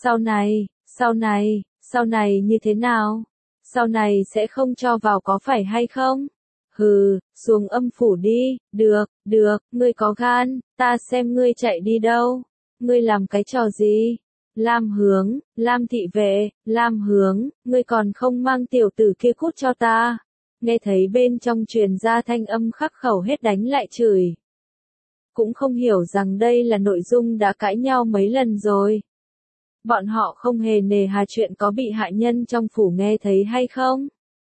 Sau này như thế nào? Sau này sẽ không cho vào có phải hay không? Hừ, xuống âm phủ đi, được, ngươi có gan, ta xem ngươi chạy đi đâu. Ngươi làm cái trò gì? Lam Hướng, Lam thị vệ, Lam Hướng, ngươi còn không mang tiểu tử kia cút cho ta. Nghe thấy bên trong truyền ra thanh âm khắc khẩu hết đánh lại chửi. Cũng không hiểu rằng đây là nội dung đã cãi nhau mấy lần rồi. Bọn họ không hề nề hà chuyện có bị hại nhân trong phủ nghe thấy hay không?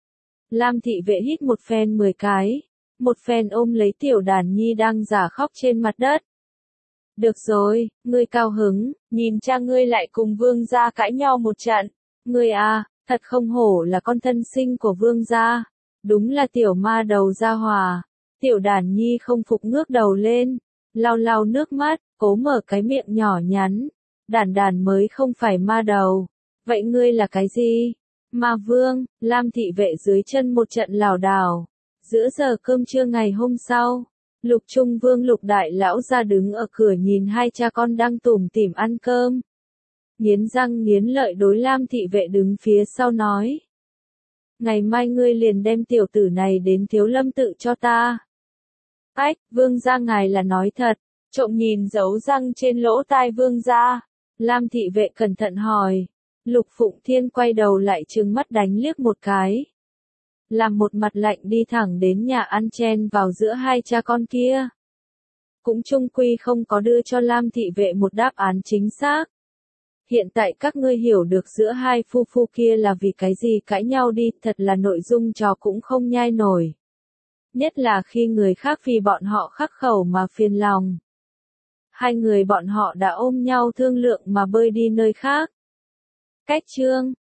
Lam thị vệ hít một phen 10 cái, một phen ôm lấy tiểu Đản Nhi đang giả khóc trên mặt đất. Được rồi, ngươi cao hứng, nhìn cha ngươi lại cùng vương gia cãi nhau một trận. Ngươi à, thật không hổ là con thân sinh của vương gia. Đúng là tiểu ma đầu gia hòa. Tiểu Đản Nhi không phục ngước đầu lên, lau lau nước mắt, cố mở cái miệng nhỏ nhắn. Đản mới không phải ma đầu. Vậy ngươi là cái gì? Ma vương, Lam thị vệ dưới chân một trận lảo đảo. Giữa giờ cơm trưa ngày hôm sau, Lục Trung Vương Lục Đại Lão ra đứng ở cửa nhìn hai cha con đang tủm tỉm ăn cơm. Nghiến răng nghiến lợi đối Lam thị vệ đứng phía sau nói. Ngày mai ngươi liền đem tiểu tử này đến Thiếu Lâm tự cho ta. Ách, vương gia ngài là nói thật, trộm nhìn dấu răng trên lỗ tai vương gia. Lam thị vệ cẩn thận hỏi. Lục Phụng Thiên quay đầu lại trừng mắt đánh liếc một cái. Làm một mặt lạnh đi thẳng đến nhà ăn chen vào giữa hai cha con kia. Cũng chung quy không có đưa cho Lam thị vệ một đáp án chính xác. Hiện tại các ngươi hiểu được giữa hai phu phu kia là vì cái gì cãi nhau đi, thật là nội dung trò cũng không nhai nổi. Nhất là khi người khác vì bọn họ khắc khẩu mà phiền lòng. Hai người bọn họ đã ôm nhau thương lượng mà bơi đi nơi khác. Cách chương